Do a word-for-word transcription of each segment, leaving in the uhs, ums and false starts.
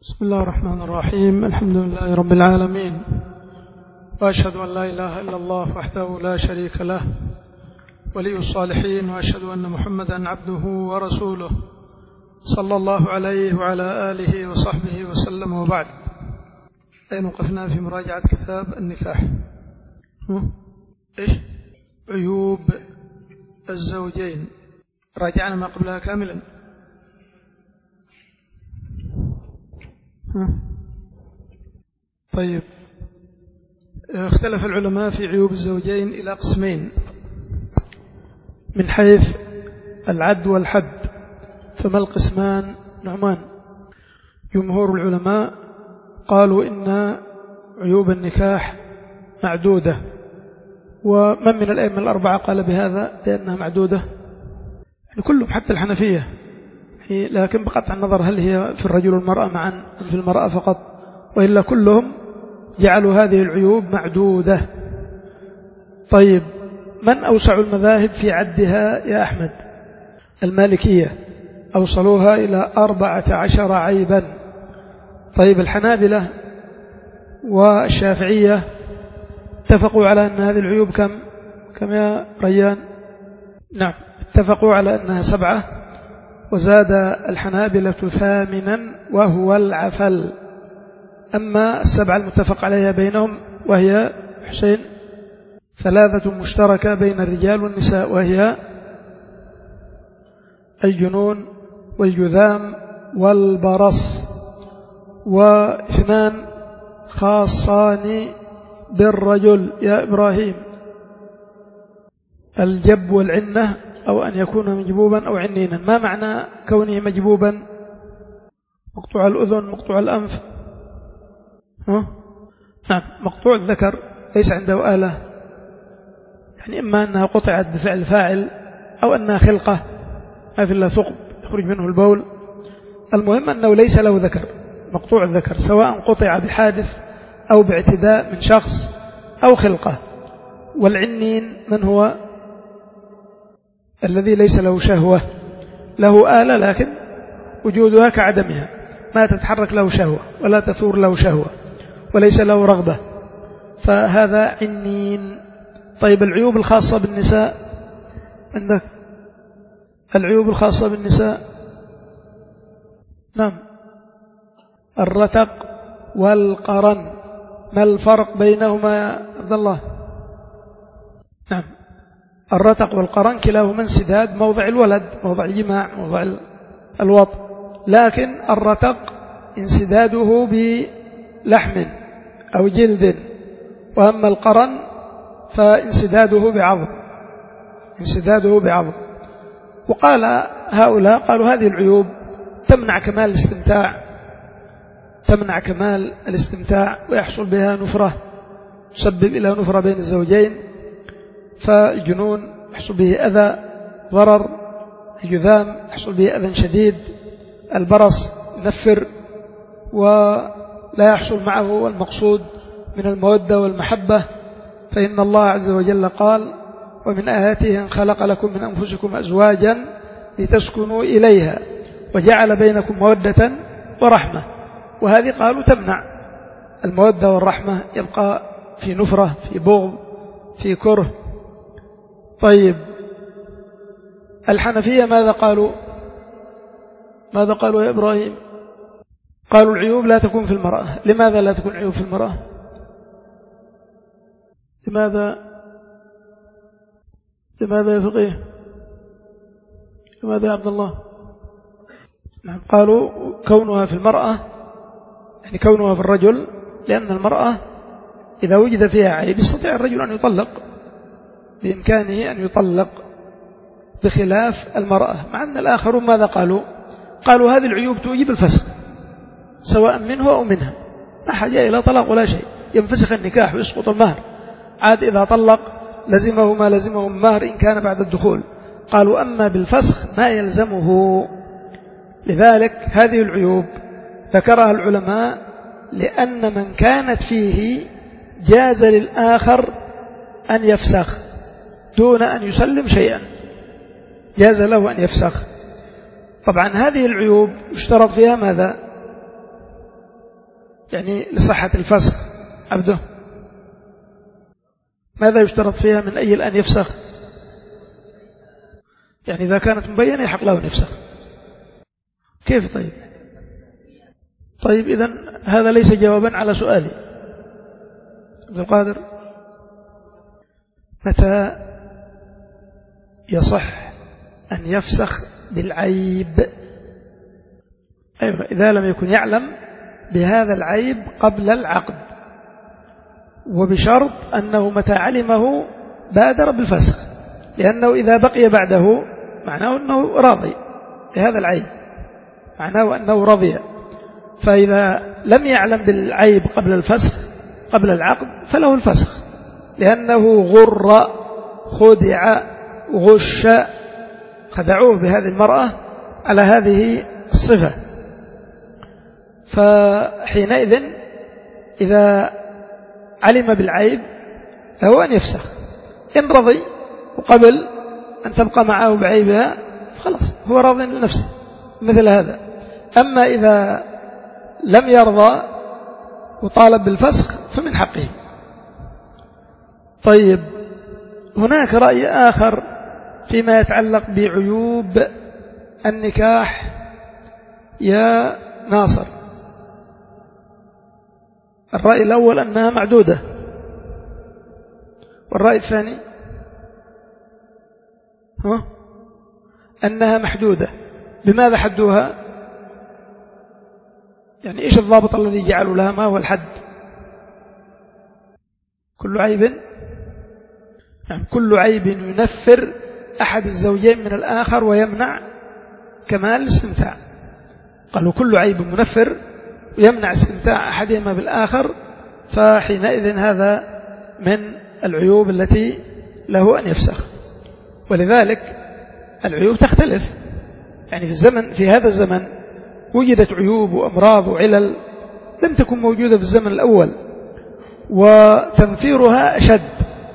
بسم الله الرحمن الرحيم. الحمد لله رب العالمين، وأشهد أن لا إله إلا الله وحده لا شريك له ولي الصالحين، وأشهد أن محمدا عبده ورسوله صلى الله عليه وعلى آله وصحبه وسلم. وبعد، أين وقفنا في مراجعة كتاب النكاح؟ إيش؟ عيوب الزوجين. راجعنا ما قبلها كاملا. طيب، اختلف العلماء في عيوب الزوجين إلى قسمين من حيث العد والحد، فما القسمان نوعان. جمهور العلماء قالوا إن عيوب النكاح معدودة، ومن من الأئمة الأربعة قال بهذا بأنها معدودة، يعني كلهم حتى الحنفية، لكن بقطع النظر هل هي في الرجل والمرأة معا أم في المرأة فقط، وإلا كلهم جعلوا هذه العيوب معدودة. طيب، من أوسع المذاهب في عدها يا أحمد؟ المالكية أوصلوها إلى أربعة عشر عيبا. طيب، الحنابلة والشافعية اتفقوا على أن هذه العيوب كم كم يا ريان؟ نعم، اتفقوا على أنها سبعة، وزاد الحنابلة ثامنا وهو العفل. أما السبعة المتفق عليها بينهم وهي حسين ثلاثة مشتركة بين الرجال والنساء، وهي الجنون والجذام والبرص، واثنان خاصان بالرجل يا إبراهيم: الجب والعنة، أو أن يكون مجبوبا أو عنينا. ما معنى كونه مجبوبا؟ مقطوع الأذن، مقطوع الأنف، ها؟ نعم، مقطوع الذكر ليس عنده آلة، يعني إما أنها قطعت بفعل فاعل أو أنها خلقة ما في إلا ثقب يخرج منه البول. المهم أنه ليس له ذكر، مقطوع الذكر، سواء قطع بحادث أو باعتداء من شخص أو خلقة. والعنين من هو؟ الذي ليس له شهوة، له آلة لكن وجودها كعدمها، ما تتحرك له شهوة ولا تثور له شهوة وليس له رغبة، فهذا عنين. طيب، العيوب الخاصة بالنساء عندك؟ العيوب الخاصة بالنساء، نعم، الرتق والقرن. ما الفرق بينهما يا عبد الله؟ نعم، الرتق والقرن كلاهما انسداد موضع الولد، موضع الجماع، موضع الوطء، لكن الرتق انسداده بلحم أو جلد، وأما القرن فانسداده بعظم، انسداده بعظم. وقال هؤلاء قالوا هذه العيوب تمنع كمال الاستمتاع، تمنع كمال الاستمتاع ويحصل بها نفرة، تسبب إلى نفرة بين الزوجين. فالجنون يحصل به أذى ضرر، الجذام يحصل به أذى شديد، البرص ينفر ولا يحصل معه المقصود من المودة والمحبة. فإن الله عز وجل قال: ومن آياته أن خلق لكم من أنفسكم أزواجا لتسكنوا إليها وجعل بينكم مودة ورحمة. وهذه قالوا تمنع المودة والرحمة، يبقى في نفرة، في بغض، في كره. طيب، الحنفية ماذا قالوا؟ ماذا قالوا يا إبراهيم؟ قالوا العيوب لا تكون في المرأة. لماذا لا تكون عيوب في المرأة؟ لماذا؟ لماذا يا فقيه؟ لماذا يا عبد الله؟ نعم، قالوا كونها في المرأة يعني كونها في الرجل، لأن المرأة إذا وجد فيها عيب يستطيع الرجل أن يطلق، بإمكانه أن يطلق، بخلاف المرأة. مع أن الآخرون ماذا قالوا؟ قالوا هذه العيوب توجب الفسخ سواء منه أو منها، لا حاجة إلى طلاق ولا شيء، ينفسخ النكاح ويسقط المهر، عاد إذا طلق لزمه ما لزمه من مهر إن كان بعد الدخول. قالوا أما بالفسخ ما يلزمه. لذلك هذه العيوب ذكرها العلماء لأن من كانت فيه جاز للآخر أن يفسخ دون أن يسلم شيئا، جاز له أن يفسخ. طبعا هذه العيوب يشترط فيها ماذا؟ يعني لصحة الفسخ عبده، ماذا يشترط فيها من أي الآن يفسخ؟ يعني إذا كانت مبينة يحق له أن يفسخ. كيف طيب؟ طيب إذن هذا ليس جوابا على سؤالي. عبد القادر، متى يصح أن يفسخ بالعيب؟ أيوة، إذا لم يكن يعلم بهذا العيب قبل العقد، وبشرط أنه متى علمه بادر بالفسخ، لأنه إذا بقي بعده معناه أنه راضي بهذا العيب، معناه أنه رضي. فإذا لم يعلم بالعيب قبل الفسخ قبل العقد فله الفسخ، لأنه غر خدع غش، خدعوه بهذه المرأة على هذه الصفة. فحينئذ إذا علم بالعيب فهو أن يفسخ، إن رضي وقبل أن تبقى معه بعيبها خلاص هو راض لنفسه مثل هذا. أما إذا لم يرضى وطالب بالفسخ فمن حقه. طيب، هناك رأي آخر فيما يتعلق بعيوب النكاح يا ناصر. الرأي الأول أنها معدودة، والرأي الثاني ها أنها محدودة. بماذا حدوها؟ يعني إيش الضابط الذي جعلوا لها؟ ما هو الحد؟ كل عيب، يعني كل عيب ينفر أحد الزوجين من الآخر ويمنع كمال الاستمتاع. قالوا كل عيب منفر ويمنع استمتاع أحدهما بالآخر، فحينئذ هذا من العيوب التي له أن يفسخ. ولذلك العيوب تختلف، يعني في الزمن في هذا الزمن وجدت عيوب وأمراض وعلل لم تكن موجودة في الزمن الأول، وتنفيرها أشد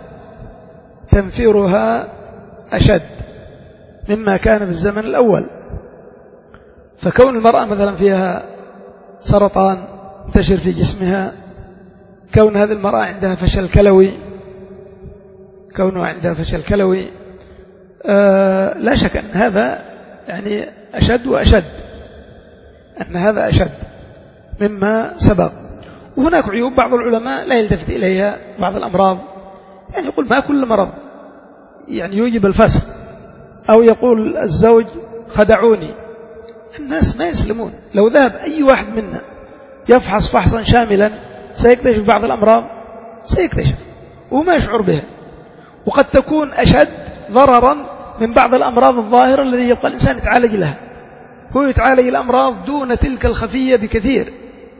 تنفيرها أشد مما كان في الزمن الأول. فكون المرأة مثلا فيها سرطان انتشر في جسمها، كون هذه المرأة عندها فشل كلوي كونها عندها فشل كلوي آه لا شك أن هذا يعني أشد وأشد أن هذا أشد مما سبق. وهناك عيوب بعض العلماء لا يلتفت إليها، بعض الأمراض يعني يقول ما كل مرض يعني يوجب الفسخ، أو يقول الزوج خدعوني. الناس ما يسلمون، لو ذهب أي واحد منا يفحص فحصا شاملا سيكتشف بعض الأمراض، سيكتشف وما يشعر بها، وقد تكون أشد ضررا من بعض الأمراض الظاهرة الذي يبقى الإنسان يتعالج لها. هو يتعالج الأمراض دون تلك الخفية بكثير.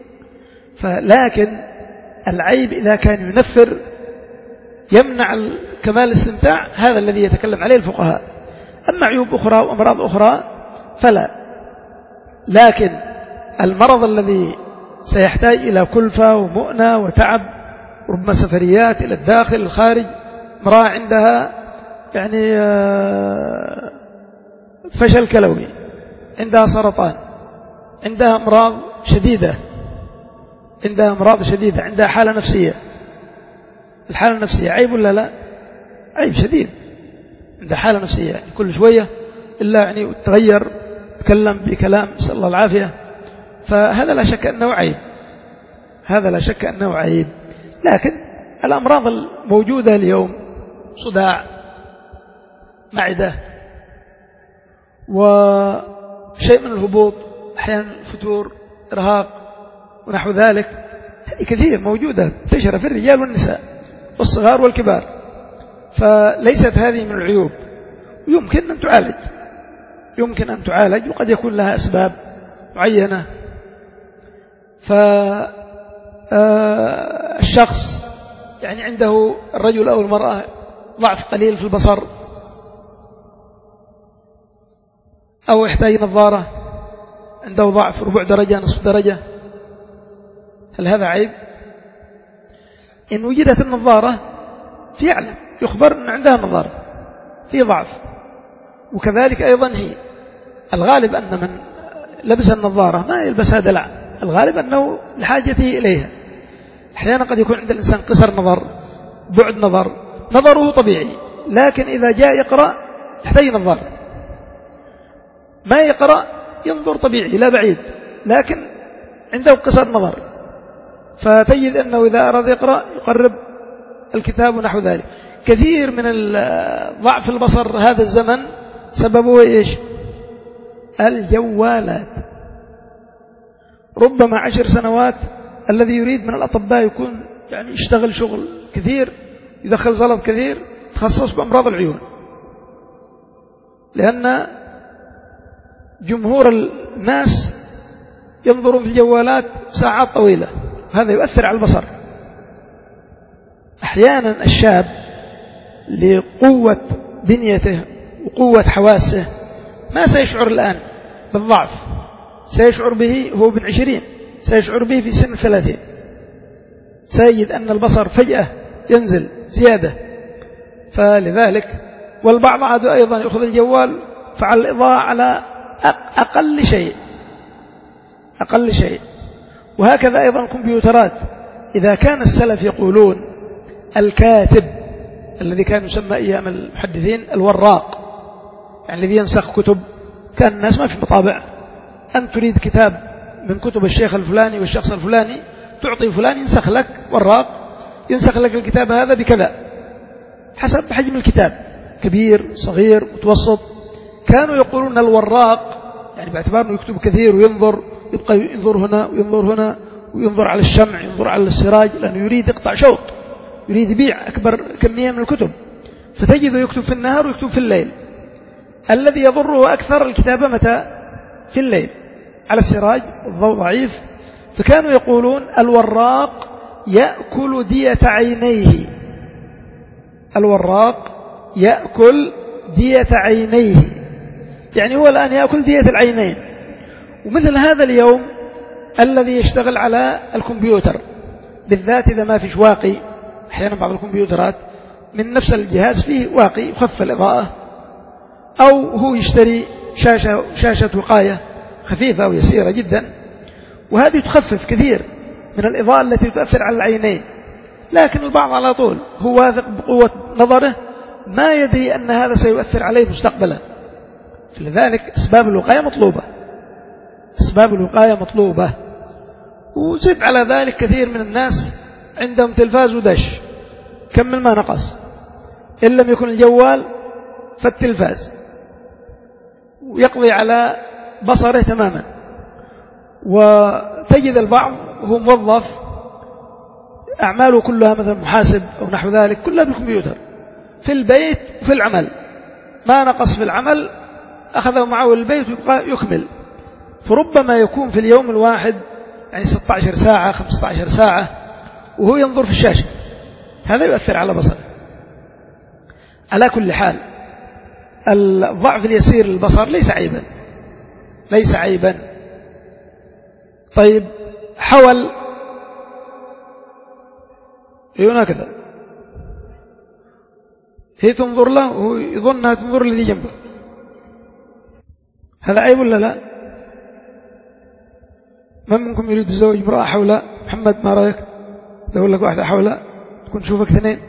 فلكن العيب إذا كان ينفر يمنع كمال الاستمتاع، هذا الذي يتكلم عليه الفقهاء. أما عيوب أخرى وأمراض أخرى فلا. لكن المرض الذي سيحتاج إلى كلفة ومؤنة وتعب، ربما سفريات إلى الداخل الخارج، امرأة عندها يعني فشل كلوي، عندها سرطان، عندها أمراض شديدة عندها أمراض شديدة عندها حالة نفسية. الحالة النفسية عيب ولا لا؟ عيب شديد. عندها حالة نفسية يعني كل شوية إلا يعني تغير، تكلم بكلام نسأل الله العافية. فهذا لا شك أنه عيب هذا لا شك أنه عيب. لكن الأمراض الموجودة اليوم صداع، معدة، وشيء من الهبوط، أحيانا فتور، إرهاق ونحو ذلك، هذه كثير موجودة تشرف في الرجال والنساء والصغار والكبار. فليست هذه من العيوب، يمكن أن تعالج يمكن أن تعالج وقد يكون لها أسباب معينة. فالشخص يعني عنده الرجل أو المرأة ضعف قليل في البصر، أو يحتاج نظارة، عنده ضعف ربع درجة نصف درجة، هل هذا عيب؟ إن وجدت النظارة فيعلم يخبر أن عندها نظارة في ضعف. وكذلك أيضا هي الغالب أن من لبس النظارة ما يلبسها دلع، الغالب أنه لحاجته إليها. أحيانا قد يكون عند الإنسان قصر نظر، بعد نظر، نظره طبيعي، لكن إذا جاء يقرأ يحتاج نظر، ما يقرأ ينظر طبيعي لا بعيد، لكن عنده قصر نظر، فتجد أنه إذا أراد يقرأ يقرب الكتاب ونحو ذلك. كثير من ضعف البصر هذا الزمن سببه إيش؟ الجوالات. ربما عشر سنوات الذي يريد من الأطباء يكون يعني يشتغل شغل كثير، يدخل زلط كثير، تخصص بأمراض العيون، لأن جمهور الناس ينظرون في الجوالات ساعات طويلة، هذا يؤثر على البصر. أحيانا الشاب لقوة بنيته وقوة حواسه ما سيشعر الآن بالضعف، سيشعر به هو بن عشرين، سيشعر به في سن ثلاثين، سيجد أن البصر فجأة ينزل زيادة. فلذلك والبعض عادوا أيضا يأخذ الجوال فعل الإضاءة على أقل شيء أقل شيء وهكذا أيضا الكمبيوترات. إذا كان السلف يقولون الكاتب الذي كان يسمى أيام المحدثين الوراق، يعني الذي ينسخ كتب، كان الناس ما في مطابع، أن تريد كتاب من كتب الشيخ الفلاني والشخص الفلاني تعطي فلان ينسخ لك وراق، ينسخ لك الكتاب هذا بكذا حسب حجم الكتاب، كبير صغير متوسط. كانوا يقولون الوراق يعني باعتبار أنه يكتب كثير وينظر، يبقى ينظر هنا وينظر هنا وينظر على الشمع، ينظر على السراج، لأنه يريد يقطع شوط، يريد يبيع أكبر كمية من الكتب، فتجده يكتب في النهار ويكتب في الليل. الذي يضره أكثر الكتابة متى؟ في الليل على السراج، الضوء ضعيف. فكانوا يقولون الوراق يأكل دية عينيه، الوراق يأكل دية عينيه، يعني هو الآن يأكل دية العينين. ومثل هذا اليوم الذي يشتغل على الكمبيوتر بالذات إذا ما فيش واقي، أحيانا بعض الكمبيوترات من نفس الجهاز فيه واقي يخفف الإضاءة، أو هو يشتري شاشة, شاشة وقاية خفيفة ويسيرة جدا، وهذه تخفف كثير من الإضاءة التي تؤثر على العينين. لكن البعض على طول هو واثق بقوة نظره، ما يدري أن هذا سيؤثر عليه مستقبلا. فلذلك أسباب الوقاية مطلوبة، أسباب الوقاية مطلوبة. وزد على ذلك كثير من الناس عندهم تلفاز ودش، كمل ما نقص، إن لم يكن الجوال فالتلفاز، ويقضي على بصره تماما. وتجد البعض وهو موظف أعماله كلها مثلا محاسب أو نحو ذلك كلها بالكمبيوتر، في البيت وفي العمل، ما نقص في العمل أخذه معه البيت ويبقى يكمل. فربما يكون في اليوم الواحد يعني ستة عشر ساعة خمسة عشر ساعة وهو ينظر في الشاشة، هذا يؤثر على بصره. على كل حال الضعف اليسير للبصر ليس عيبا، ليس عيبا. طيب حول هنا كذا، هي تنظر له وهو يظنها تنظر الذي جنبه، هذا عيب ولا لا؟ من منكم يريد الزوج امرأة حولها؟ محمد ما رأيك؟ تقول لك واحدة حولها تكون تشوفك اثنين.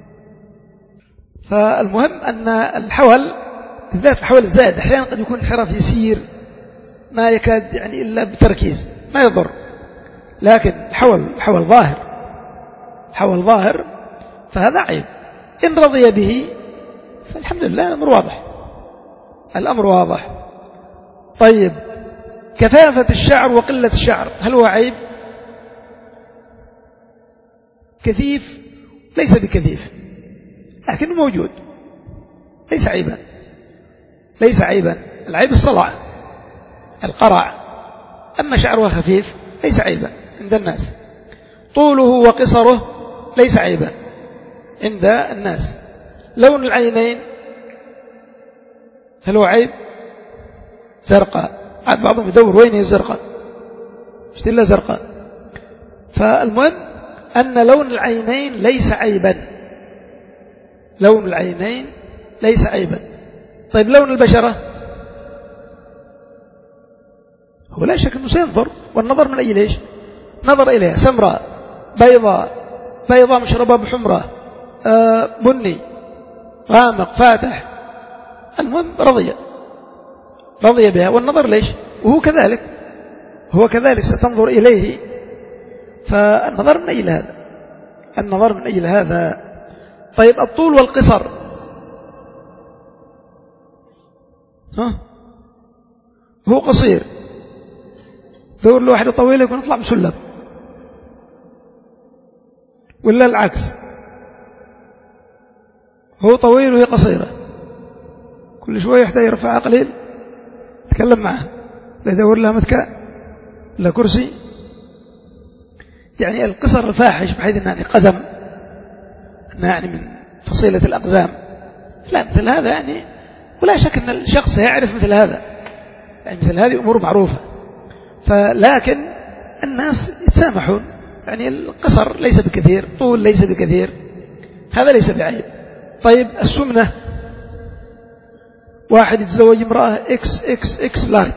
فالمهم أن الحول بالذات الحول الزائد أحيانا قد يكون انحراف يسير ما يكاد يعني إلا بتركيز ما يضر، لكن الحول حول ظاهر، حول ظاهر فهذا عيب. إن رضي به فالحمد لله الأمر واضح، الأمر واضح. طيب كثافة الشعر وقلة الشعر هل هو عيب؟ كثيف ليس بكثيف لكنه موجود، ليس عيبا، ليس عيبا. العيب الصلع القرع، أما شعرها خفيف ليس عيبا عند الناس. طوله وقصره ليس عيبا عند الناس. لون العينين هل هو عيب؟ زرقاء، عاد بعضهم يدور وين هي الزرقاء، مش إلا زرقاء. فالمهم أن لون العينين ليس عيبا، لون العينين ليس عيبا. طيب لون البشرة هو لا شك أنه سينظر، والنظر من أي ليش؟ نظر إليها سمراء بيضاء بيضاء مشربة بحمرة آه بني غامق فاتح، المهم رضي رضي بها. والنظر ليش؟ وهو كذلك هو كذلك ستنظر إليه. فالنظر من أجل هذا النظر من أجل هذا. طيب الطول والقصر، ها هو قصير دور له واحدة طويلة يكون يطلع بسلم، ولا العكس هو طويل وهي قصيرة، كل شوية يحتاج يرفعها قليل تكلم معها، لا يدور لها متكأ لا كرسي. يعني القصر الفاحش بحيث أنه يعني قزم، أنه يعني من فصيلة الأقزام، لا مثل هذا يعني. ولا شك أن الشخص يعرف مثل هذا، يعني مثل هذه أمور معروفة. فلكن الناس يتسامحون، يعني القصر ليس بكثير، طول ليس بكثير، هذا ليس بعيب. طيب السمنة، واحد يتزوج امرأة إكس إكس إكس لارج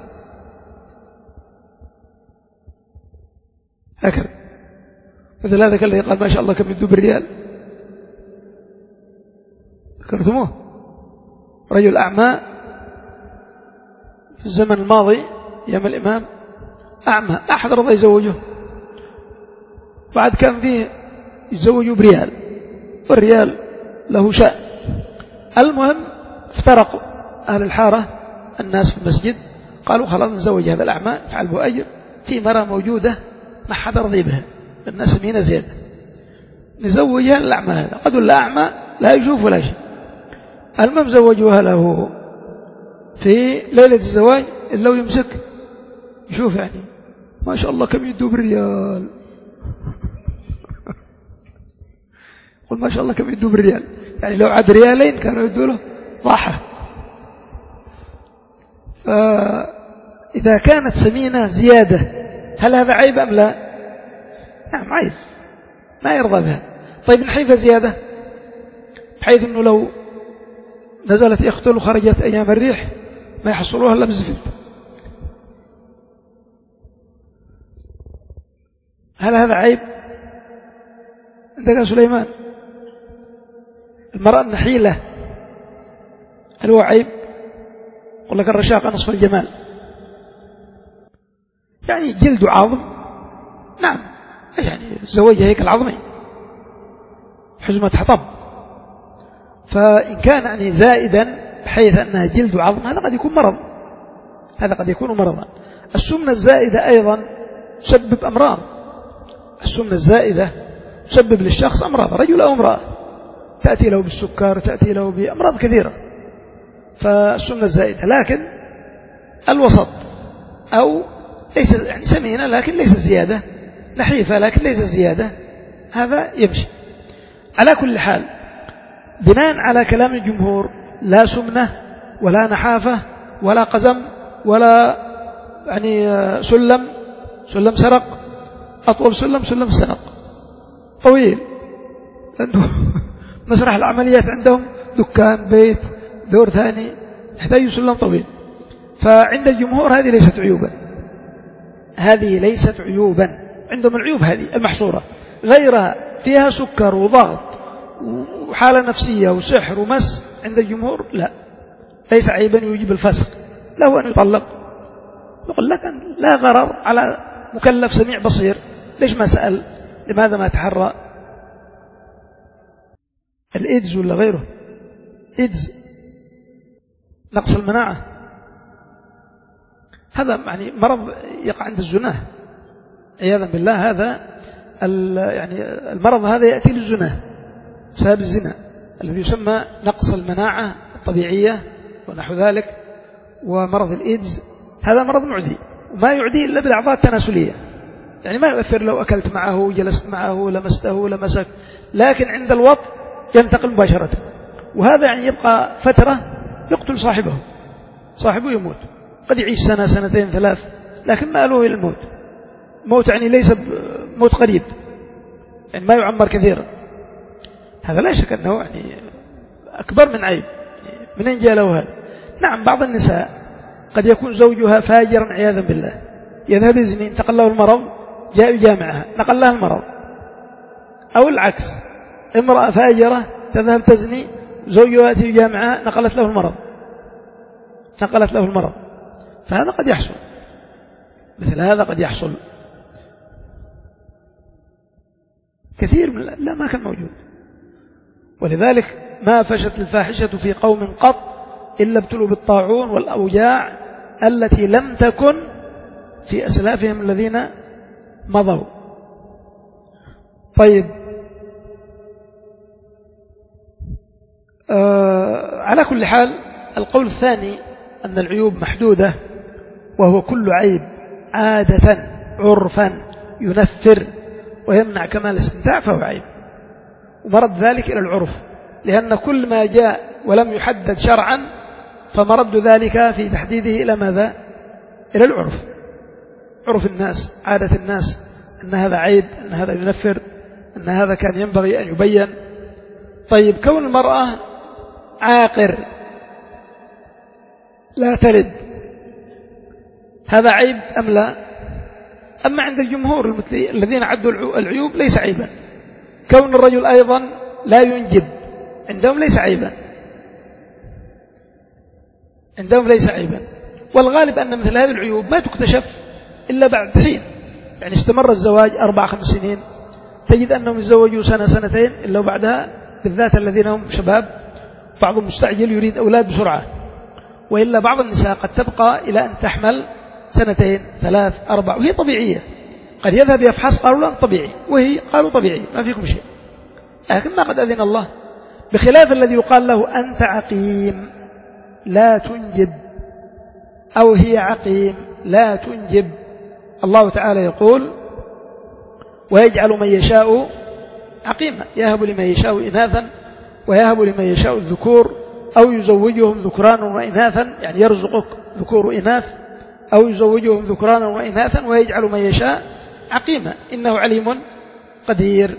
هكذا، مثل هذا الذي قال ما شاء الله كم يدو بالريال، ذكرتموه؟ رجل أعمى في الزمن الماضي أيام الإمام، أعمى أحد رضى يزوجه، بعد كان فيه يتزوجوا بريال، والريال له شأن. المهم افترقوا أهل الحارة الناس في المسجد، قالوا خلاص نزوج هذا الأعمى فعل به أجر، في مرأة موجودة ما حد رضي بها، الناس مين زيادة، نزوجها الأعمى هذا، قد ولا أعمى لا يشوف ولا شيء. المهم زوجوها له في ليلة الزواج، إلا يمسك يشوف يعني ما شاء الله كم يدوا بالريال، قل ما شاء الله كم يدوا بالريال، يعني لو عاد ريالين كانوا يدوا له ضاحة. فإذا كانت سمينة زيادة هل هذا عيب أم لا؟ نعم عيب، ما يرضى بها. طيب نحيفة زيادة بحيث أنه لو نزلت يختل وخرجت أيام الريح ما يحصلوها إلا بالزفت، هل هذا عيب؟ عندك يا سليمان المرأة النحيلة هل هو عيب؟ يقول لك الرشاقة نصف الجمال، يعني جلد وعظم، نعم يعني زوجها هيك العظمي حزمة حطب. فإن كان يعني زائدا بحيث أنها جلد وعظم هذا قد يكون مرض، هذا قد يكون مرضا. السمنة الزائدة أيضا تسبب أمراض، السمنة الزائدة تسبب للشخص أمراض، رجل أو امرأة، تأتي له بالسكر، تأتي له بأمراض كثيرة. فالسمنة الزائدة، لكن الوسط أو ليس يعني سمينة لكن ليس زيادة، نحيفة لكن ليس زيادة، هذا يمشي. على كل حال بناء على كلام الجمهور لا سمنة ولا نحافة ولا قزم ولا يعني سلم سلم سرق، أطول سلم سلم السرق طويل، لأنه مسرح العمليات عندهم دكان بيت دور ثاني يحتاج سلم طويل. فعند الجمهور هذه ليست عيوبا، هذه ليست عيوبا، عندهم العيوب هذه المحصورة، غيرها فيها سكر وضغط وحالة نفسية وسحر ومس، عند الجمهور لا، ليس عيبا يوجب الفسق، له أن يطلق. يقول لك لا غرر على مكلف سميع بصير، ليش ما سأل؟ لماذا ما تحرى الإيدز ولا غيره؟ إيدز نقص المناعة، هذا يعني مرض يقع عند الزناه عياذا بالله. هذا يعني المرض هذا يأتي للزناه بسبب الزنا الذي يسمى نقص المناعة الطبيعية ونحو ذلك. ومرض الإيدز هذا مرض معدي، وما يعدي إلا بالأعضاء التناسلية، يعني ما يؤثر لو أكلت معه جلست معه لمسته لمسك، لكن عند الوط ينتقل مباشرة، وهذا يعني يبقى فترة يقتل صاحبه، صاحبه يموت، قد يعيش سنة سنتين ثلاث، لكن ما له إلى الموت. موت يعني ليس موت قريب، يعني ما يعمر كثيرا. هذا لا شك أنه يعني أكبر من عيب. منين جاء له هذا؟ نعم بعض النساء قد يكون زوجها فاجرا عياذا بالله، يذهب يزني انتقل له المرض جاء يجامعها نقل لها المرض، أو العكس امرأة فاجرة تذهب تزني زوجها يأتي يجامعها نقلت له المرض نقلت له المرض فهذا قد يحصل، مثل هذا قد يحصل كثير من لا ما كان موجود. ولذلك ما فشت الفاحشة في قوم قط إلا ابتلوا بالطاعون والأوجاع التي لم تكن في أسلافهم الذين مضوا. طيب آه على كل حال القول الثاني أن العيوب محدودة، وهو كل عيب عادة عرفا ينفر ويمنع كمال الاستمتاع فهو عيب، ومرد ذلك إلى العرف، لأن كل ما جاء ولم يحدد شرعا فمرد ذلك في تحديده إلى ماذا؟ إلى العرف، عرف الناس، عادة الناس أن هذا عيب، أن هذا ينفر، أن هذا كان ينبغي أن يبين. طيب كون المرأة عاقر لا تلد هذا عيب أم لا؟ أما عند الجمهور الذين عدوا العيوب ليس عيبا. كون الرجل أيضا لا ينجب عندهم ليس عيبا، عندهم ليس عيبا. والغالب أن مثل هذه العيوب ما تكتشف إلا بعد حين، يعني استمر الزواج أربع خمس سنين تجد أنهم يتزوجوا سنة سنتين إلا وبعدها بالذات الذين هم شباب بعضهم مستعجل يريد أولاد بسرعة، وإلا بعض النساء قد تبقى إلى أن تحمل سنتين ثلاث أربع وهي طبيعية، قد يذهب يفحص قالوا لا طبيعي وهي قالوا طبيعي ما فيكم شيء، لكن ما قد أذن الله، بخلاف الذي يقال له أنت عقيم لا تنجب أو هي عقيم لا تنجب. الله تعالى يقول ويجعل من يشاء عقيما يهب لمن يشاء إناثا ويهب لمن يشاء الذكور أو يزوجهم ذكرانا وإناثا، يعني يرزقك ذكور وإناث، أو يزوجهم ذكرانا وإناثا ويجعل من يشاء عقيما إنه عليم قدير.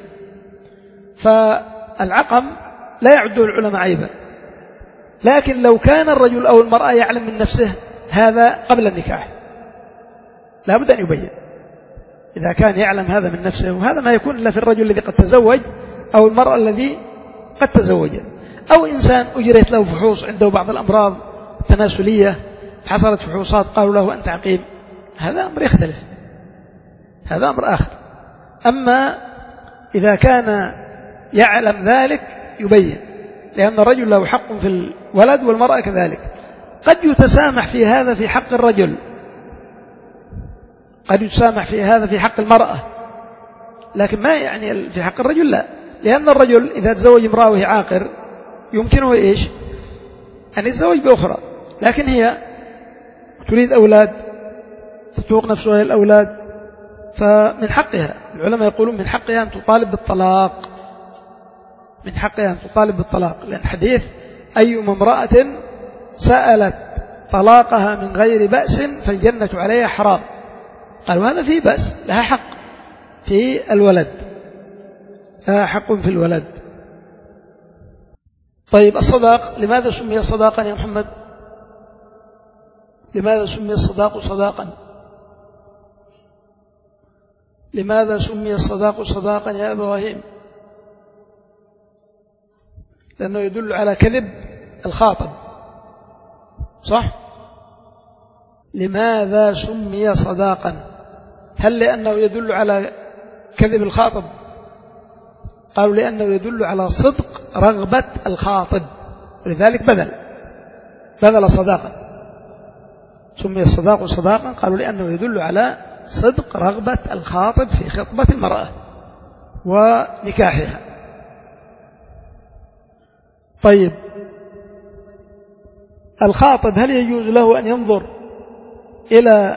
فالعقم لا يعده العلماء عيبا، لكن لو كان الرجل أو المرأة يعلم من نفسه هذا قبل النكاح لا بد أن يبين، إذا كان يعلم هذا من نفسه، وهذا ما يكون إلا في الرجل الذي قد تزوج أو المرأة الذي قد تزوجت، أو إنسان أجريت له فحوص عنده بعض الأمراض التناسلية حصلت فحوصات قالوا له أنت عقيم، هذا أمر يختلف، هذا أمر آخر. أما إذا كان يعلم ذلك يبين، لأن الرجل له حق في الولد والمرأة كذلك. قد يتسامح في هذا في حق الرجل، قد يتسامح في هذا في حق المرأة، لكن ما يعني في حق الرجل لا، لأن الرجل إذا تزوج امرأة وهي عاقر يمكنه إيش أن يتزوج بأخرى، لكن هي تريد أولاد تتوق نفسها الأولاد، فمن حقها، العلماء يقولون من حقها أن تطالب بالطلاق، من حقها أن تطالب بالطلاق، لأن حديث أيما امرأة سألت طلاقها من غير بأس فالجنة عليها حرام، قالوا هذا فيه بأس، لها حق في الولد، لها حق في الولد. طيب الصداق لماذا سمي صداقا يا محمد؟ لماذا سمي الصداق صداقا؟ لماذا سمي الصداق صداقا يا إبراهيم؟ لأنه يدل على كذب الخاطب، صح؟ لماذا سمي صداقا؟ هل لأنه يدل على كذب الخاطب؟ قالوا لأنه يدل على صدق رغبة الخاطب، ولذلك بدل بدل صداقا، سمي الصداق صداقا قالوا لأنه يدل على صدق رغبة الخاطب في خطبة المرأة ونكاحها. طيب الخاطب هل يجوز له أن ينظر إلى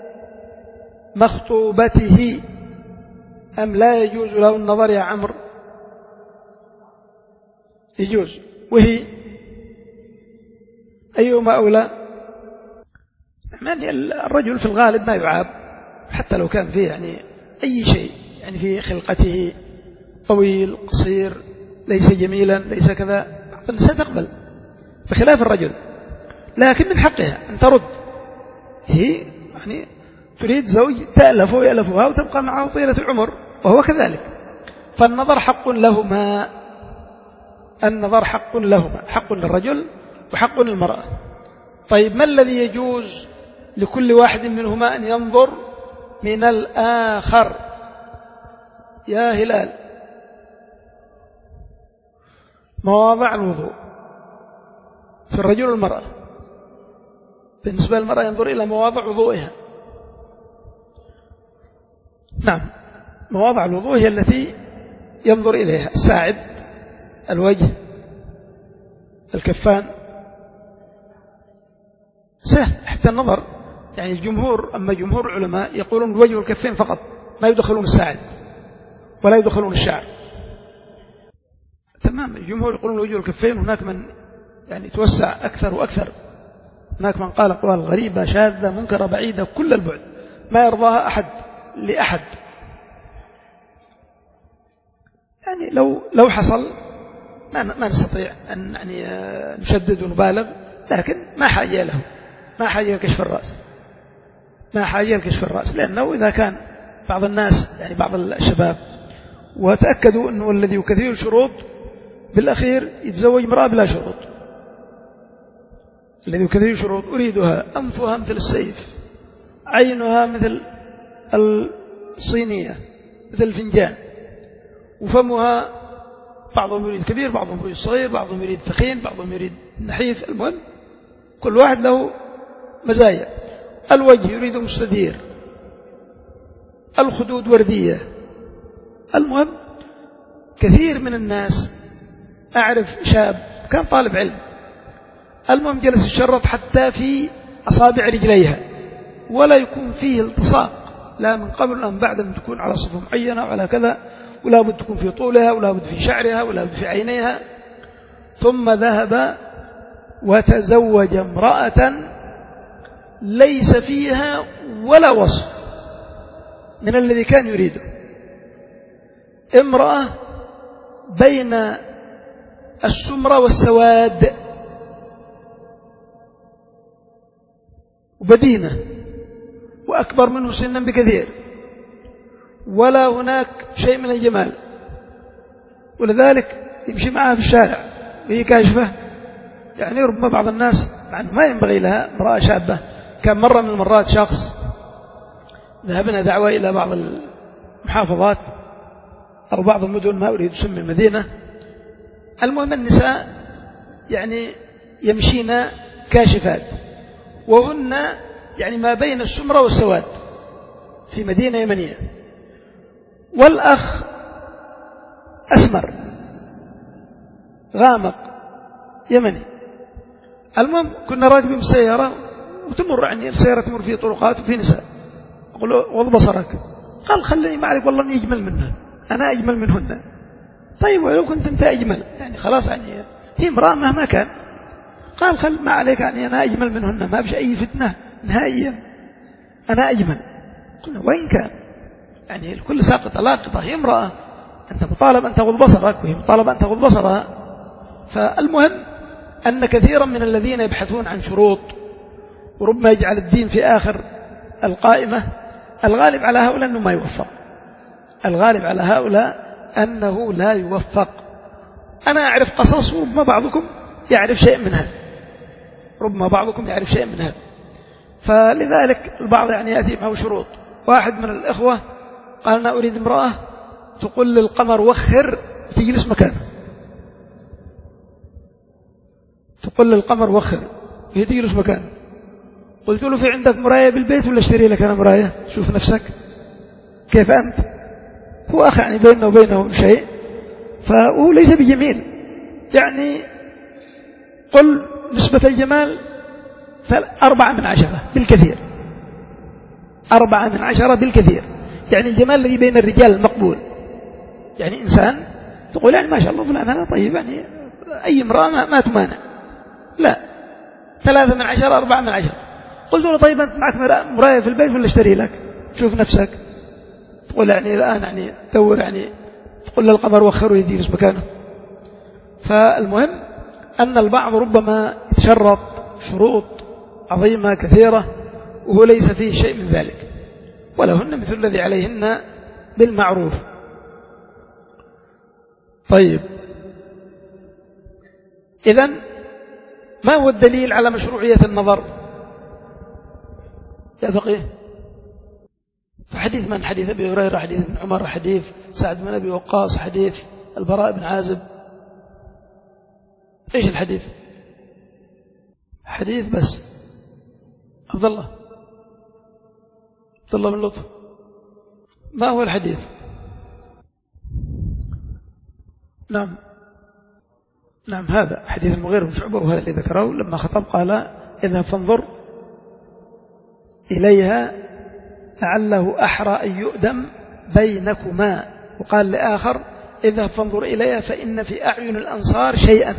مخطوبته أم لا يجوز له النظر يا عمرو؟ يجوز، وهي أيهما أولى؟ يعني الرجل في الغالب ما يعاب حتى لو كان فيه يعني أي شيء، يعني في خلقته طويل قصير ليس جميلا ليس كذا، بعض النساء تقبل بخلاف الرجل، لكن من حقها أن ترد، هي يعني تريد زوج تألف ويألفها وتبقى معه طيلة العمر، وهو كذلك. فالنظر حق لهما، النظر حق لهما، حق للرجل وحق للمرأة. طيب ما الذي يجوز لكل واحد منهما أن ينظر من الآخر؟ يا هلال، مواضع الوضوء في الرجل والمرأة. بالنسبة للمرأة ينظر إلى مواضع وضوئها. نعم، مواضع الوضوء هي التي ينظر إليها: الساعد، الوجه، الكفان. سهل حتى النظر، يعني الجمهور، أما جمهور العلماء يقولون الوجه والكفين فقط، ما يدخلون الساعد ولا يدخلون الشعر. تمام، الجمهور يقولون الوجه والكفين. هناك من يعني توسع أكثر وأكثر، هناك من قال أقوال غريبة شاذة منكرة بعيدة كل البعد ما يرضاها أحد لأحد. يعني لو لو حصل ما ما نستطيع أن يعني نشدد ونبالغ، لكن ما حاجة له، ما حاجة لكشف الرأس، ما حاجة لكشف الرأس، لأنه إذا كان بعض الناس يعني بعض الشباب وتأكدوا أنه الذي كثير الشروط بالأخير يتزوج امرأة بلا شروط، الذي كثير الشروط أريدها أنفها مثل السيف، عينها مثل الصينية مثل الفنجان، وفمها بعضهم يريد كبير، بعضهم يريد صغير، بعضهم يريد ثخين، بعضهم يريد نحيف. المهم كل واحد له مزايا. الوجه يريد مستدير، الخدود وردية. المهم كثير من الناس، أعرف شاب كان طالب علم، المهم جلس يشرط حتى في أصابع رجليها ولا يكون فيه التصاق، لا من قبل ولا من بعد، أن تكون على صفة معينة وعلى كذا، ولا بد تكون في طولها، ولا بد في شعرها، ولا بد في عينيها. ثم ذهب وتزوج امرأة ليس فيها ولا وصف من الذي كان يريده، امرأة بين السمرة والسواد، وبدينة، وأكبر منه سنا بكثير، ولا هناك شيء من الجمال، ولذلك يمشي معها في الشارع وهي كاشفة. يعني ربما بعض الناس مع أنه ما ينبغي لها امرأة شابة. كان مرة من المرات شخص ذهبنا دعوة إلى بعض المحافظات أو بعض المدن، ما أريد اسم المدينة. المهم النساء يعني يمشين كاشفات، وهن يعني ما بين السمرة والسواد في مدينة يمنية، والأخ أسمر غامق يمني. المهم كنا راكبين بالسيارة وتمر عني السيارة تمر في طرقات وفي نساء، أقول له وض بصرك، قال خلني ما عليك والله أني أجمل منها، أنا أجمل منهن. طيب ولو كنت أنت أجمل، يعني خلاص يعني هي امرأة مهما كان. قال خل ما عليك، يعني أنا أجمل منهن، ما بش أي فتنة نهائيا، أنا أجمل. قلنا وين كان، يعني الكل ساقطة لاقطة، هي امرأة، أنت مطالب أن تغض بصرك وهي مطالبة أن تغض بصرها. فالمهم أن كثيرا من الذين يبحثون عن شروط وربما يجعل الدين في آخر القائمة، الغالب على هؤلاء أنه ما يوفق، الغالب على هؤلاء أنه لا يوفق. أنا أعرف قصص، وربما بعضكم يعرف شيء من هذا، ربما بعضكم يعرف شيء من هذا. فلذلك البعض يعني يأتي معه شروط. واحد من الإخوة قال أنا أريد امرأة تقول للقمر وخر وتجلس مكانه، تقول للقمر وخر وهي تجلس مكانه. قلت له في عندك مراية بالبيت ولا اشتري لك أنا مراية شوف نفسك كيف أنت. هو أخ يعني بيننا وبينه شيء، فهو ليس بجميل، يعني قل نسبة الجمال أربعة من عشرة بالكثير، أربعة من عشرة بالكثير، يعني الجمال الذي بين الرجال المقبول. يعني إنسان تقول يعني ما شاء الله فلان هذا طيب، يعني أي امرأة ما, ما تمانع، لا، ثلاثة من عشرة، أربعة من عشرة. قلت له طيب أنت معك مراية في البيت ولا اشتري لك شوف نفسك. تقول يعني الآن يعني دور، يعني تقول للقمر وخر ويجلس مكانه. فالمهم أن البعض ربما يتشرط شروط عظيمة كثيرة وهو ليس فيه شيء من ذلك. ولهن مثل الذي عليهن بالمعروف. طيب، إذن ما هو الدليل على مشروعية النظر يا فقيه؟ فحديث من؟ حديث أبي هريرة، حديث ابن عمر، حديث سعد بن أبي وقاص، حديث البراء بن عازب. إيش الحديث؟ حديث بس. عبد الله عبد الله بن لطف، ما هو الحديث؟ نعم نعم هذا حديث المغيرة بن شعبة، وهذا اللي ذكره لما خطب قال اذهب فانظر إليها لعله أحرى أن يؤدم بينكما، وقال لآخر اذهب فانظر إليها فإن في أعين الأنصار شيئا.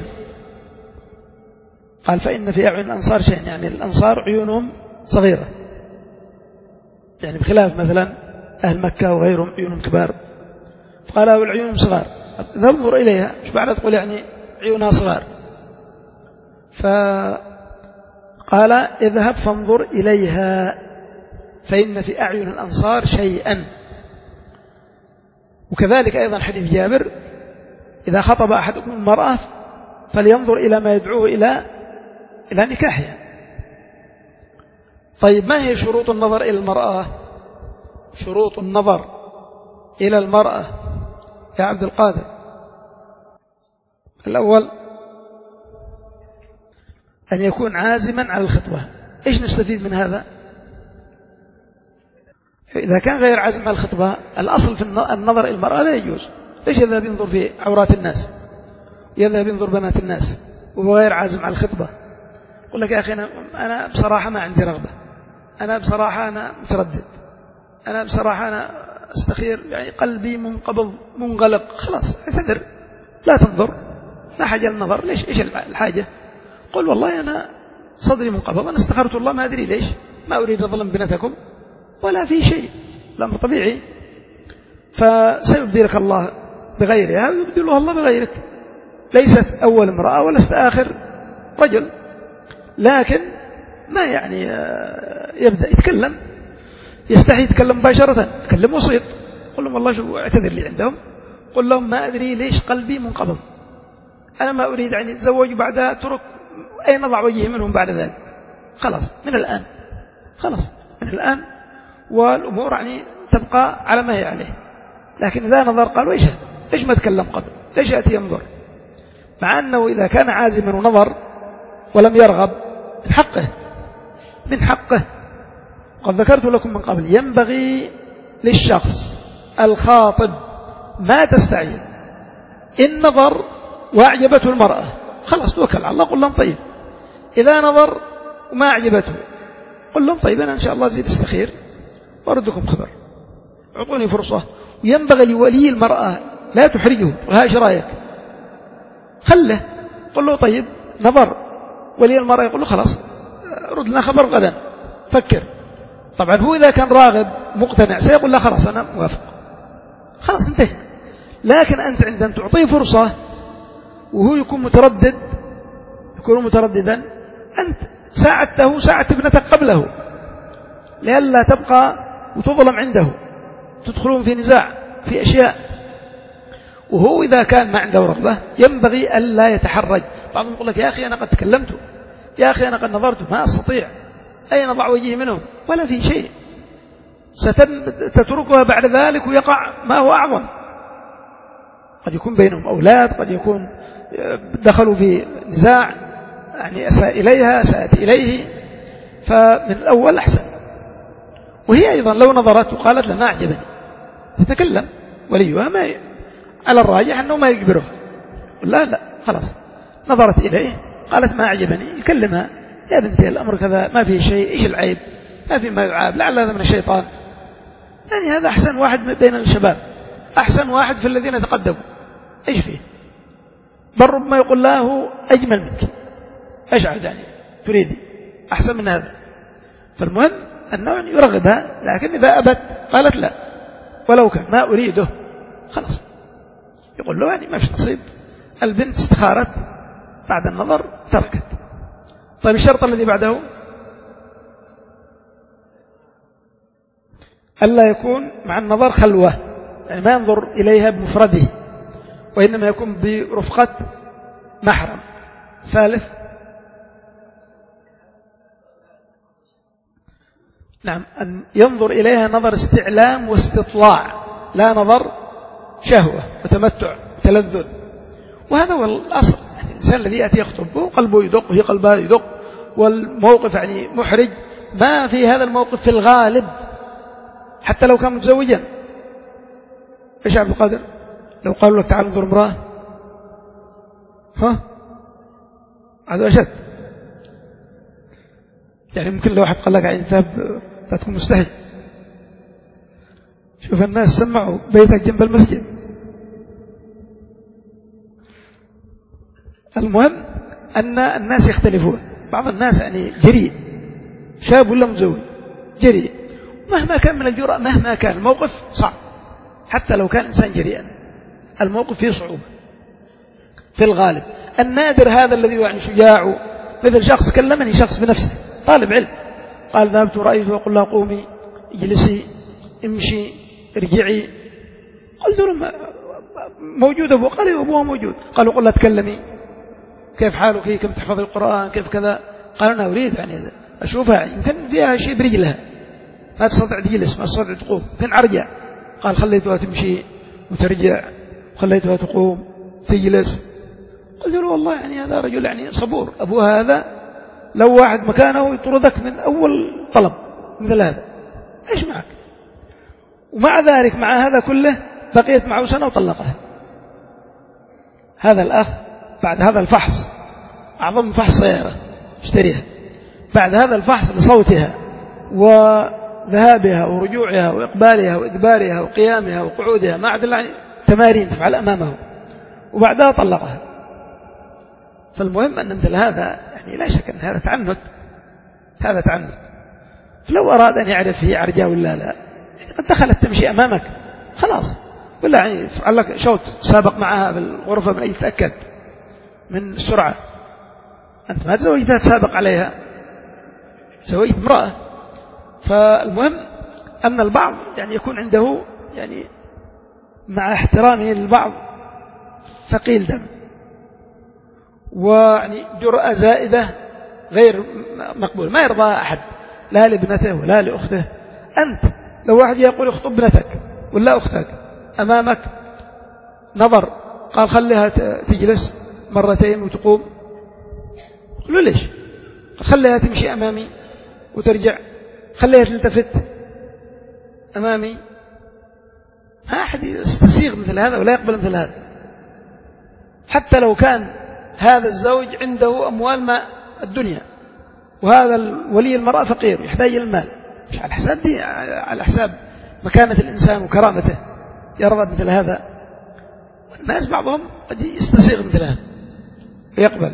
قال فإن في أعين الأنصار شيئا، يعني الأنصار عيونهم صغيرة، يعني بخلاف مثلا أهل مكة وغيرهم عيونهم كبار، فقال له العيون صغار اذهب انظر إليها، مش بعد تقول يعني عيونها صغار. فقال اذهب فانظر إليها فإن في أعين الأنصار شيئا. وكذلك أيضا حديث جابر إذا خطب أحدكم المرأة فلينظر إلى ما يدعوه إلى إلى نكاحها. طيب، ما هي شروط النظر إلى المرأة؟ شروط النظر إلى المرأة يا عبد القادر: الأول أن يكون عازما على الخطبة. إيش نستفيد من هذا؟ إذا كان غير عازم على الخطبة، الأصل في النظر إلى المرأة لا يجوز. إيش يذهب ينظر في عورات الناس، يذهب ينظر بنات الناس وهو غير عازم على الخطبة؟ يقول لك يا أخي أنا, أنا بصراحة ما عندي رغبة، أنا بصراحة أنا متردد، أنا بصراحة أنا أستخير، يعني قلبي منقبض منغلق. خلاص اعتذر، لا تنظر، لا حاجة للنظر. ليش؟ إيش الحاجة؟ قل والله أنا صدري منقبض، أنا استخرت الله ما أدري ليش، ما أريد أظلم بنتكم ولا في شيء، الأمر طبيعي، فسيبدلك الله بغيرها ويبدلها الله بغيرك. ليست أول امرأة ولست آخر رجل، لكن ما يعني يبدأ يتكلم، يستحي يتكلم مباشرة، يتكلم وسيط، قل لهم والله شو اعتذر لي عندهم، قل لهم ما أدري ليش قلبي منقبض، أنا ما أريد يعني أتزوج وبعدها أترك، أين نضع وجهي منهم بعد ذلك؟ خلاص من الآن، خلاص من الآن، والأمور يعني تبقى على ما هي عليه. لكن إذا نظر قال وإيش هذا؟ ليش ما تكلم قبل؟ ليش يأتي ينظر؟ مع أنه إذا كان عازما ونظر ولم يرغب من حقه، من حقه. قد ذكرت لكم من قبل ينبغي للشخص الخاطب ما تستعين، إن نظر وأعجبته المرأة خلاص توكل على الله، قل لهم طيب. إذا نظر وما أعجبته قل لهم طيب أنا إن شاء الله زيد استخير وأردكم خبر، أعطوني فرصة. وينبغي لولي المرأة لا تحرجه، وها إيش رأيك؟ خله، قل له طيب نظر. ولي المرأة يقول له خلاص رد لنا خبر غدا، فكر. طبعا هو إذا كان راغب مقتنع سيقول لا خلاص أنا موافق، خلاص انتهى. لكن أنت عندما تعطيه فرصة وهو يكون متردد، يكون مترددا، أنت ساعدته، ساعدت ابنتك قبله لئلا تبقى وتظلم عنده، تدخلون في نزاع في أشياء. وهو إذا كان ما عنده رغبة ينبغي ألا يتحرج. بعضهم يقول لك يا أخي أنا قد تكلمت، يا أخي أنا قد نظرت ما أستطيع، أين نضع وجهي منهم؟ ولا في شيء، ستتركها بعد ذلك ويقع ما هو أعظم. قد يكون بينهم أولاد، قد يكون دخلوا في نزاع، يعني أساء إليها أساءت إليه، فمن الأول أحسن. وهي أيضا لو نظرت وقالت لا ما أعجبني تتكلم وليها، ما على الراجح أنه ما يجبرها، لا لا خلاص نظرت إليه قالت ما أعجبني، يكلمها يا بنتي الأمر كذا، ما فيه شيء، إيش العيب؟ ما في ما يعاب، لعل هذا من الشيطان. يعني هذا أحسن واحد بين الشباب، أحسن واحد في الذين تقدموا، إيش فيه؟ بل ربما يقول له أجمل منك، إيش عاد يعني تريدي أحسن من هذا؟ فالمهم أنه يرغبها، لكن إذا أبت قالت لا ولو كان ما أريده خلاص يقول له يعني ما فيش نصيب، البنت استخارت بعد النظر تركت. طيب الشرط الذي بعده ألا يكون مع النظر خلوة، يعني ما ينظر إليها بمفرده، وإنما يكون برفقة محرم. ثالث، نعم، أن ينظر إليها نظر استعلام واستطلاع، لا نظر شهوة وتمتع وتلذذ. وهذا هو الأصل. يعني الإنسان الذي يأتي يخطب وقلبه يدق وهي قلبها يدق والموقف يعني محرج، ما في هذا الموقف في الغالب حتى لو كان متزوجا. إيش يا عبد القادر لو قالوا لك تعال انظر امرأة، ها هذا أشد. يعني ممكن لو واحد قال لك عين ذهب فتكون مستحي. شوف الناس سمعوا بيتك جنب المسجد. المهم أن الناس يختلفون. بعض الناس يعني جريء، شاب ولا متزوج جريء، مهما كان من الجرأة، مهما كان الموقف صعب، حتى لو كان إنسان جريئا الموقف فيه صعوبة في الغالب. النادر هذا الذي يعني شجاع، مثل شخص كلمني شخص بنفسه طالب علم، قال ذهبت ورأيت وقل لها قومي اجلسي امشي ارجعي. قلت له موجود أبوه؟ قال أبوه موجود. قالوا قل لها تكلمي، كيف حالك، كيف تحفظ القرآن، كيف كذا. قال أنا أريد يعني أشوفها، يمكن فيها شيء برجلها ما تستطيع تجلس، ما تستطيع تقوم، يمكن أرجع. قال خليتها تمشي وترجع، وخليتها تقوم تجلس. قلت له والله يعني هذا رجل يعني صبور. أبوها هذا لو واحد مكانه يطردك من أول طلب مثل هذا، إيش معك؟ ومع ذلك مع هذا كله بقيت معه سنة وطلقها. هذا الأخ بعد هذا الفحص، أعظم فحص سيارة اشتريها، بعد هذا الفحص لصوتها وذهابها ورجوعها وإقبالها وإدبارها وقيامها وقعودها، ما عاد يعني تمارين تفعل أمامه، وبعدها طلقها. فالمهم أن مثل هذا يعني لا شك أن هذا تعنت، هذا تعنت. فلو أراد أن يعرف هي عرجاء ولا لا، يعني قد دخلت تمشي أمامك خلاص، ولا يعني فعل لك شوط سابق معها بالغرفة من أي تتأكد من السرعة. أنت ما تزوجتها تسابق عليها، زوجت امرأة. فالمهم أن البعض يعني يكون عنده يعني مع احترامه للبعض ثقيل دم، ويعني جرأة زائدة غير مقبول، ما يرضى أحد لا لابنته ولا لأخته. أنت لو واحد يقول اخطب ابنتك ولا أختك أمامك، نظر قال خليها تجلس مرتين وتقوم، قل له ليش؟ خليها تمشي أمامي وترجع، خليها تلتفت أمامي. ما أحد يستسيغ مثل هذا ولا يقبل مثل هذا، حتى لو كان هذا الزوج عنده أموال ما الدنيا، وهذا ولي المرأة فقير يحتاج إلى المال، مش على حساب دي، على حساب مكانة الإنسان وكرامته يرضى مثل هذا. الناس بعضهم قد يستسيغ مثل هذا ويقبل.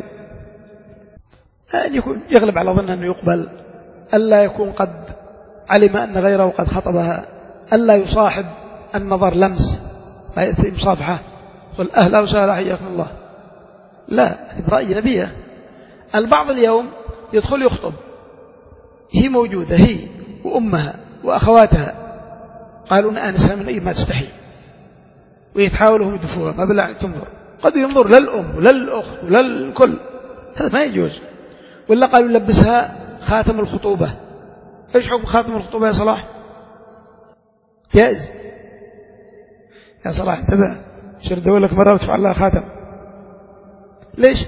أن يكون يغلب على ظن أنه يقبل، ألا يكون قد علم أن غيره قد خطبها، ألا يصاحب النظر لمس، لا يأتي مصافحة قل أهلا وسهلا حياكم الله، لا، هذه برأي نبيه. البعض اليوم يدخل يخطب، هي موجودة، هي وأمها وأخواتها، قالوا نآنسها من أي ما تستحي، ويتحاولوا يدفوها، ما بالله تنظر، قد ينظر للأم وللأخت وللكل، هذا ما يجوز. ولا قالوا لبسها خاتم الخطوبة. إيش حكم خاتم الخطوبة يا صلاح؟ جائز يا صلاح، انتبه، شرد لك مرة وتفعل لها خاتم. ليش؟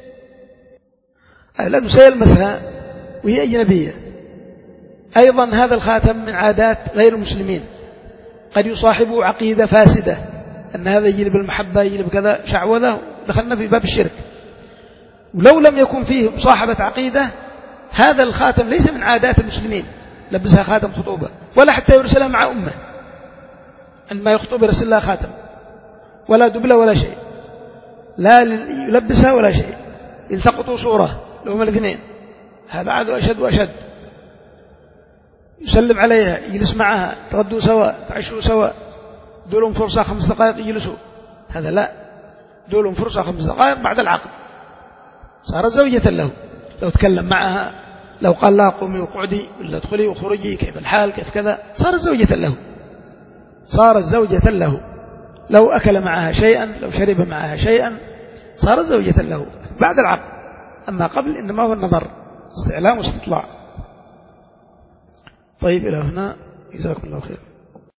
لأنه سيلمسها وهي أجنبية. أيضا هذا الخاتم من عادات غير المسلمين، قد يصاحبه عقيدة فاسدة، أن هذا يجلب المحبة يجلب كذا، شعوذة، دخلنا في باب الشرك. ولو لم يكن فيه مصاحبة عقيدة، هذا الخاتم ليس من عادات المسلمين، لبسها خاتم خطوبة، ولا حتى يرسلها مع أمه عندما يخطب يرسل لها خاتم، ولا دبلة ولا شيء، لا يلبسها ولا شيء، يلتقطوا صورة لهم الاثنين، هذا عاد أشد وأشد. يسلم عليها، يجلس معها، تغدوا سوا، تعشوا سوا، دولهم فرصة خمس دقائق يجلسوا، هذا لا، دولهم فرصة خمس دقائق بعد العقد، صارت زوجة له. لو تكلم معها لو قال لا قومي وقعدي ولا ادخلي وخرجي كيف الحال كيف كذا صارت زوجة له، صارت زوجة له. لو أكل معها شيئا لو شرب معها شيئا صارت زوجة له بعد العقد. أما قبل إنما هو النظر استعلام واستطلاع. طيب إلى هنا جزاكم الله خير.